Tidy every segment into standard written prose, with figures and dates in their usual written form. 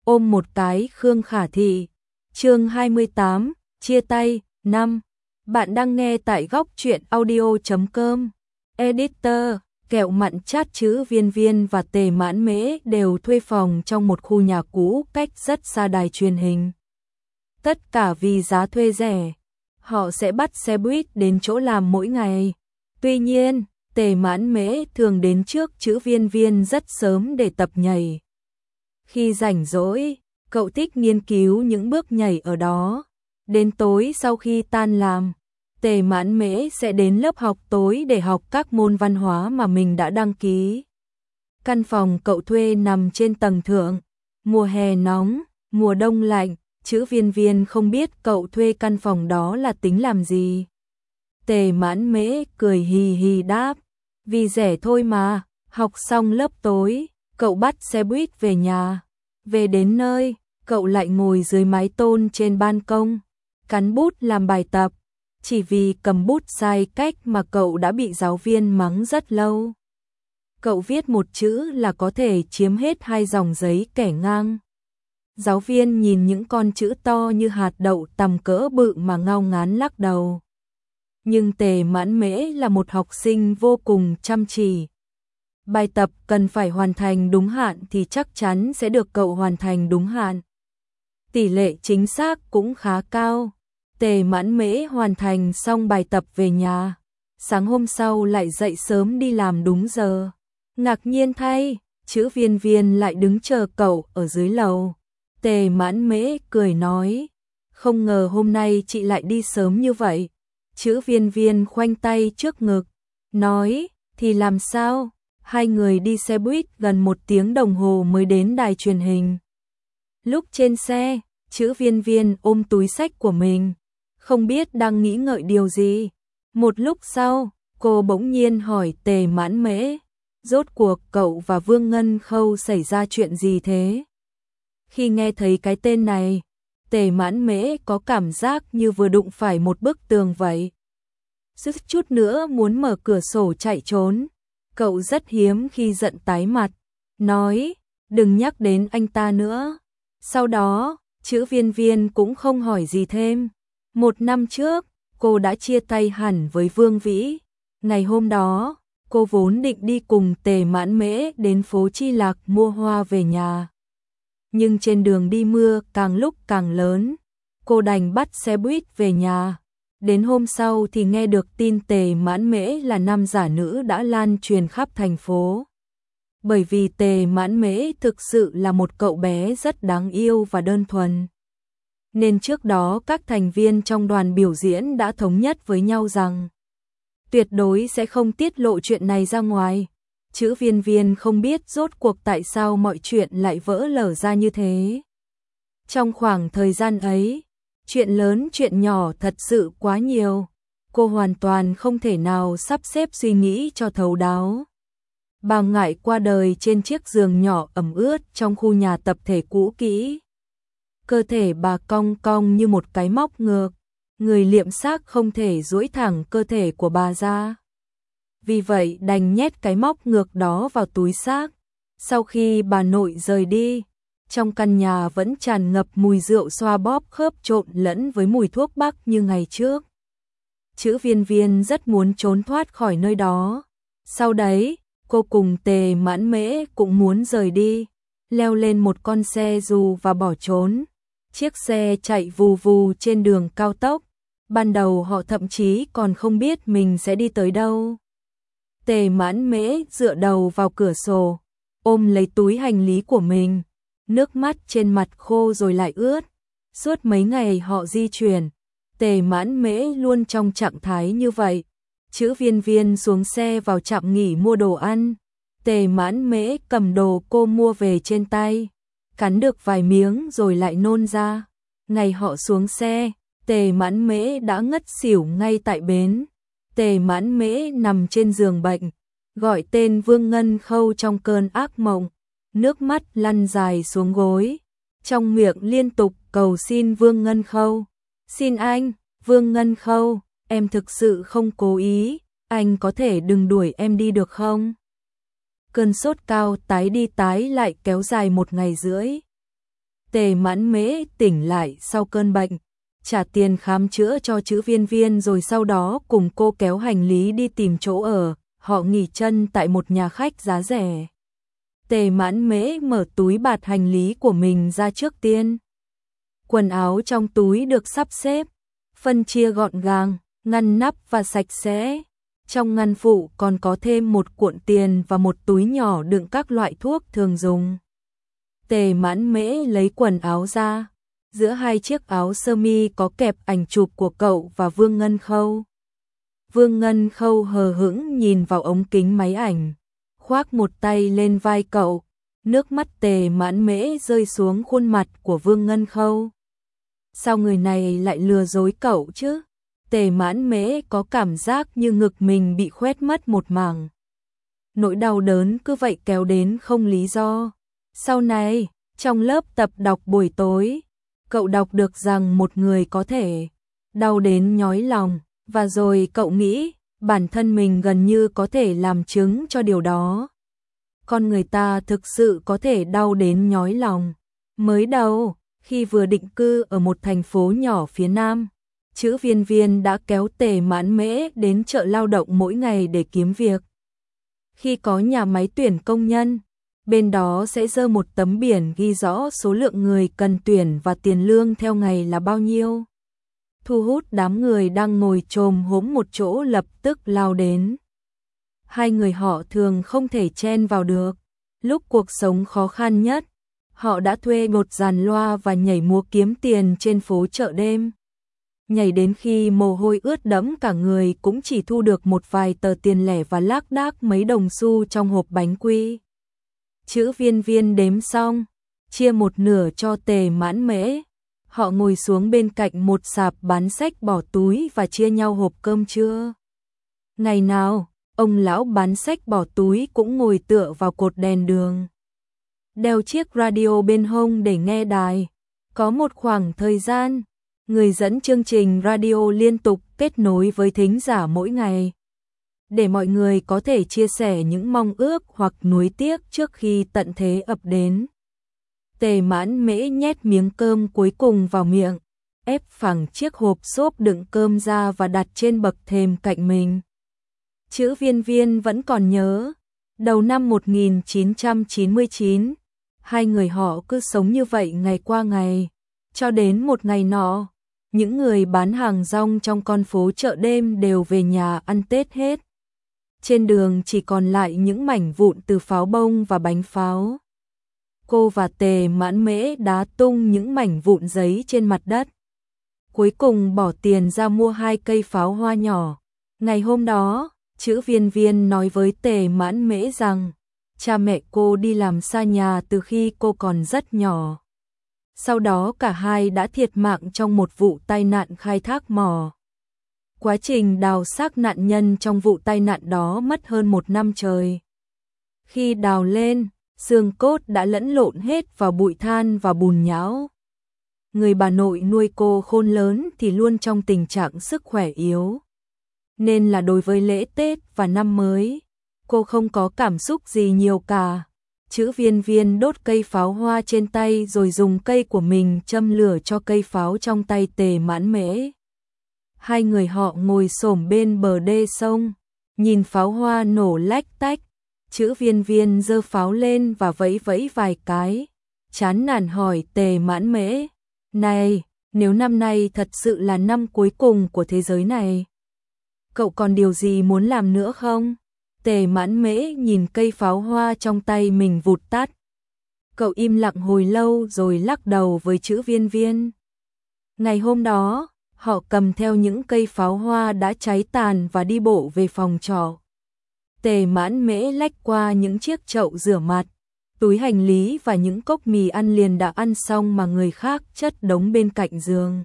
ôm một cái Khương Khả Thị. Chương 28, chia tay, 5. Bạn đang nghe tại góc truyện audio.com. Editor, Kẹo Mặn Chát Chữ Viên Viên và Tề Mãn Mễ đều thuê phòng trong một khu nhà cũ cách rất xa đài truyền hình. Tất cả vì giá thuê rẻ. Họ sẽ bắt xe buýt đến chỗ làm mỗi ngày. Tuy nhiên, Tề Mãn Mễ thường đến trước Chữ Viên Viên rất sớm để tập nhảy. Khi rảnh rỗi, cậu thích nghiên cứu những bước nhảy ở đó. Đến tối sau khi tan làm, Tề Mãn Mễ sẽ đến lớp học tối để học các môn văn hóa mà mình đã đăng ký. Căn phòng cậu thuê nằm trên tầng thượng. Mùa hè nóng, mùa đông lạnh, Chữ Viên Viên không biết cậu thuê căn phòng đó là tính làm gì. Tề Mãn Mễ cười hì hì đáp, vì rẻ thôi mà. Học xong lớp tối, cậu bắt xe buýt về nhà. Về đến nơi, cậu lại ngồi dưới mái tôn trên ban công, cắn bút làm bài tập. Chỉ vì cầm bút sai cách mà cậu đã bị giáo viên mắng rất lâu. Cậu viết một chữ là có thể chiếm hết 2 dòng giấy kẻ ngang. Giáo viên nhìn những con chữ to như hạt đậu tầm cỡ bự mà ngao ngán lắc đầu. Nhưng Tề Mãn Mễ là một học sinh vô cùng chăm chỉ. Bài tập cần phải hoàn thành đúng hạn thì chắc chắn sẽ được cậu hoàn thành đúng hạn. Tỷ lệ chính xác cũng khá cao. Tề Mãn Mễ hoàn thành xong bài tập về nhà. Sáng hôm sau lại dậy sớm đi làm đúng giờ. Ngạc nhiên thay, Chữ Viên Viên lại đứng chờ cậu ở dưới lầu. Tề Mãn Mễ cười nói, không ngờ hôm nay chị lại đi sớm như vậy. Chữ Viên Viên khoanh tay trước ngực, nói, thì làm sao? Hai người đi xe buýt gần 1 tiếng đồng hồ mới đến đài truyền hình. Lúc trên xe, Chữ Viên Viên ôm túi xách của mình, không biết đang nghĩ ngợi điều gì. Một lúc sau, cô bỗng nhiên hỏi Tề Mãn Mễ, rốt cuộc cậu và Vương Ngân Khâu xảy ra chuyện gì thế? Khi nghe thấy cái tên này, Tề Mãn Mễ có cảm giác như vừa đụng phải một bức tường vậy. Suýt chút nữa muốn mở cửa sổ chạy trốn. Cậu rất hiếm khi giận tái mặt, nói, đừng nhắc đến anh ta nữa. Sau đó, Chữ Viên Viên cũng không hỏi gì thêm. 1 năm trước, cô đã chia tay hẳn với Vương Vĩ. Ngày hôm đó, cô vốn định đi cùng Tề Mãn Mễ đến phố Chi Lạc mua hoa về nhà. Nhưng trên đường đi mưa càng lúc càng lớn, cô đành bắt xe buýt về nhà. Đến hôm sau thì nghe được tin Tề Mãn Mễ là nam giả nữ đã lan truyền khắp thành phố. Bởi vì Tề Mãn Mễ thực sự là một cậu bé rất đáng yêu và đơn thuần. Nên trước đó các thành viên trong đoàn biểu diễn đã thống nhất với nhau rằng tuyệt đối sẽ không tiết lộ chuyện này ra ngoài. Chữ Viên Viên không biết rốt cuộc tại sao mọi chuyện lại vỡ lở ra như thế. Trong khoảng thời gian ấy, chuyện lớn chuyện nhỏ thật sự quá nhiều. Cô hoàn toàn không thể nào sắp xếp suy nghĩ cho thấu đáo. Bà Ngải qua đời trên chiếc giường nhỏ ẩm ướt trong khu nhà tập thể cũ kỹ. Cơ thể bà cong cong như một cái móc ngược. Người liệm xác không thể duỗi thẳng cơ thể của bà ra. Vì vậy đành nhét cái móc ngược đó vào túi xác. Sau khi bà nội rời đi, trong căn nhà vẫn tràn ngập mùi rượu xoa bóp khớp trộn lẫn với mùi thuốc bắc như ngày trước. Chữ Viên Viên rất muốn trốn thoát khỏi nơi đó. Sau đấy, cô cùng Tề Mãn Mễ cũng muốn rời đi, leo lên một con xe dù và bỏ trốn. Chiếc xe chạy vù vù trên đường cao tốc. Ban đầu họ thậm chí còn không biết mình sẽ đi tới đâu. Tề Mãn Mễ dựa đầu vào cửa sổ, ôm lấy túi hành lý của mình. Nước mắt trên mặt khô rồi lại ướt. Suốt mấy ngày họ di chuyển, Tề Mãn Mễ luôn trong trạng thái như vậy. Chữ Viên Viên xuống xe vào trạm nghỉ mua đồ ăn. Tề Mãn Mễ cầm đồ cô mua về trên tay, cắn được vài miếng rồi lại nôn ra. Ngày họ xuống xe, Tề Mãn Mễ đã ngất xỉu ngay tại bến. Tề Mãn Mễ nằm trên giường bệnh, gọi tên Vương Ngân Khâu trong cơn ác mộng. Nước mắt lăn dài xuống gối, trong miệng liên tục cầu xin Vương Ngân Khâu. Xin anh, Vương Ngân Khâu, em thực sự không cố ý, anh có thể đừng đuổi em đi được không? Cơn sốt cao tái đi tái lại kéo dài 1 ngày rưỡi. Tề Mãn Mễ tỉnh lại sau cơn bệnh, trả tiền khám chữa cho Chữ Viên Viên rồi sau đó cùng cô kéo hành lý đi tìm chỗ ở, họ nghỉ chân tại một nhà khách giá rẻ. Tề Mãn Mễ mở túi bạt hành lý của mình ra trước tiên. Quần áo trong túi được sắp xếp, phân chia gọn gàng, ngăn nắp và sạch sẽ. Trong ngăn phụ còn có thêm một cuộn tiền và một túi nhỏ đựng các loại thuốc thường dùng. Tề Mãn Mễ lấy quần áo ra, giữa hai chiếc áo sơ mi có kẹp ảnh chụp của cậu và Vương Ngân Khâu. Vương Ngân Khâu hờ hững nhìn vào ống kính máy ảnh, khoác một tay lên vai cậu, nước mắt Tề Mãn Mễ rơi xuống khuôn mặt của Vương Ngân Khâu. Sao người này lại lừa dối cậu chứ? Tề Mãn Mễ có cảm giác như ngực mình bị khoét mất một mảng. Nỗi đau đớn cứ vậy kéo đến không lý do. Sau này, trong lớp tập đọc buổi tối, cậu đọc được rằng một người có thể đau đến nhói lòng, và rồi cậu nghĩ bản thân mình gần như có thể làm chứng cho điều đó. Con người ta thực sự có thể đau đến nhói lòng. Mới đầu, khi vừa định cư ở một thành phố nhỏ phía Nam, Chữ Viên Viên đã kéo Tề Mãn Mễ đến chợ lao động mỗi ngày để kiếm việc. Khi có nhà máy tuyển công nhân, bên đó sẽ dơ một tấm biển ghi rõ số lượng người cần tuyển và tiền lương theo ngày là bao nhiêu. Thu hút đám người đang ngồi chồm hổm một chỗ lập tức lao đến. Hai người họ thường không thể chen vào được. Lúc cuộc sống khó khăn nhất, họ đã thuê một dàn loa và nhảy múa kiếm tiền trên phố chợ đêm. Nhảy đến khi mồ hôi ướt đẫm cả người cũng chỉ thu được một vài tờ tiền lẻ và lác đác mấy đồng xu trong hộp bánh quy. Chữ Viên Viên đếm xong, chia một nửa cho Tề Mãn Mễ. Họ ngồi xuống bên cạnh một sạp bán sách bỏ túi và chia nhau hộp cơm trưa. Ngày nào, ông lão bán sách bỏ túi cũng ngồi tựa vào cột đèn đường, đeo chiếc radio bên hông để nghe đài. Có một khoảng thời gian, người dẫn chương trình radio liên tục kết nối với thính giả mỗi ngày, để mọi người có thể chia sẻ những mong ước hoặc nuối tiếc trước khi tận thế ập đến. Tề Mãn Mễ nhét miếng cơm cuối cùng vào miệng, ép phẳng chiếc hộp xốp đựng cơm ra và đặt trên bậc thềm cạnh mình. Chữ Viên Viên vẫn còn nhớ, đầu năm 1999, hai người họ cứ sống như vậy ngày qua ngày, cho đến một ngày nọ, những người bán hàng rong trong con phố chợ đêm đều về nhà ăn Tết hết. Trên đường chỉ còn lại những mảnh vụn từ pháo bông và bánh pháo. Cô và Tề Mãn Mễ đá tung những mảnh vụn giấy trên mặt đất. Cuối cùng bỏ tiền ra mua 2 cây pháo hoa nhỏ. Ngày hôm đó, Chữ Viên Viên nói với Tề Mãn Mễ rằng cha mẹ cô đi làm xa nhà từ khi cô còn rất nhỏ. Sau đó cả hai đã thiệt mạng trong một vụ tai nạn khai thác mỏ. Quá trình đào xác nạn nhân trong vụ tai nạn đó mất hơn 1 năm trời. Khi đào lên, xương cốt đã lẫn lộn hết vào bụi than và bùn nhão. Người bà nội nuôi cô khôn lớn thì luôn trong tình trạng sức khỏe yếu. Nên là đối với lễ Tết và năm mới, cô không có cảm xúc gì nhiều cả. Chữ Viên Viên đốt cây pháo hoa trên tay rồi dùng cây của mình châm lửa cho cây pháo trong tay Tề Mãn Mễ. Hai người họ ngồi xổm bên bờ đê sông, nhìn pháo hoa nổ lách tách. Chữ Viên Viên giơ pháo lên và vẫy vẫy vài cái, chán nản hỏi Tề Mãn Mễ, này, nếu năm nay thật sự là năm cuối cùng của thế giới này, cậu còn điều gì muốn làm nữa không? Tề Mãn Mễ nhìn cây pháo hoa trong tay mình vụt tắt. Cậu im lặng hồi lâu rồi lắc đầu với Chữ Viên Viên. Ngày hôm đó, họ cầm theo những cây pháo hoa đã cháy tàn và đi bộ về phòng trọ. Tề Mãn Mễ lách qua những chiếc chậu rửa mặt, túi hành lý và những cốc mì ăn liền đã ăn xong mà người khác chất đống bên cạnh giường.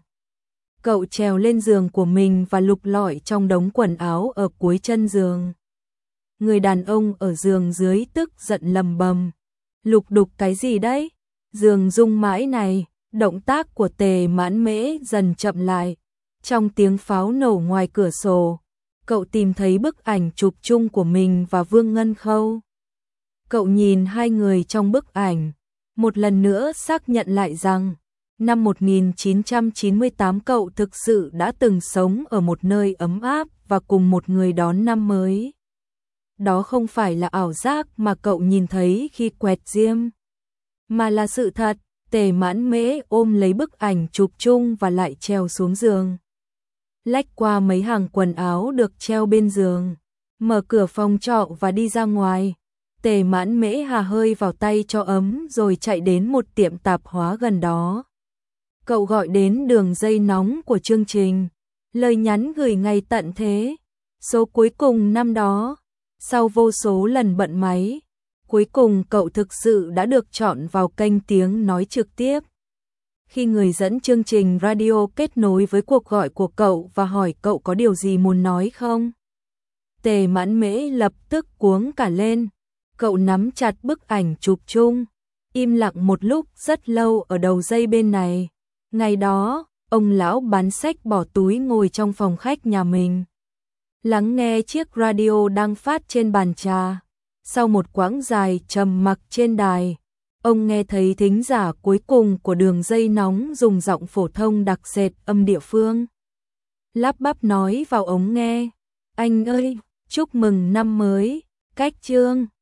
Cậu trèo lên giường của mình và lục lọi trong đống quần áo ở cuối chân giường. Người đàn ông ở giường dưới tức giận lầm bầm. Lục đục cái gì đấy? Giường rung mãi này. Động tác của Tề Mãn Mễ dần chậm lại. Trong tiếng pháo nổ ngoài cửa sổ, cậu tìm thấy bức ảnh chụp chung của mình và Vương Ngân Khâu. Cậu nhìn hai người trong bức ảnh, một lần nữa xác nhận lại rằng năm 1998 cậu thực sự đã từng sống ở một nơi ấm áp và cùng một người đón năm mới. Đó không phải là ảo giác mà cậu nhìn thấy khi quẹt diêm, mà là sự thật. Tề Mãn Mễ ôm lấy bức ảnh chụp chung và lại trèo xuống giường. Lách qua mấy hàng quần áo được treo bên giường, mở cửa phòng trọ và đi ra ngoài. Tề Mãn Mễ hà hơi vào tay cho ấm rồi chạy đến một tiệm tạp hóa gần đó. Cậu gọi đến đường dây nóng của chương trình, lời nhắn gửi ngày tận thế, số cuối cùng năm đó. Sau vô số lần bận máy, cuối cùng cậu thực sự đã được chọn vào kênh tiếng nói trực tiếp. Khi người dẫn chương trình radio kết nối với cuộc gọi của cậu và hỏi cậu có điều gì muốn nói không, Tề Mãn Mễ lập tức cuống cả lên. Cậu nắm chặt bức ảnh chụp chung, im lặng một lúc rất lâu ở đầu dây bên này. Ngày đó, ông lão bán sách bỏ túi ngồi trong phòng khách nhà mình, lắng nghe chiếc radio đang phát trên bàn trà. Sau một quãng dài trầm mặc trên đài, ông nghe thấy thính giả cuối cùng của đường dây nóng dùng giọng phổ thông đặc sệt âm địa phương, lắp bắp nói vào ống nghe: "Anh ơi, chúc mừng năm mới, cách chương."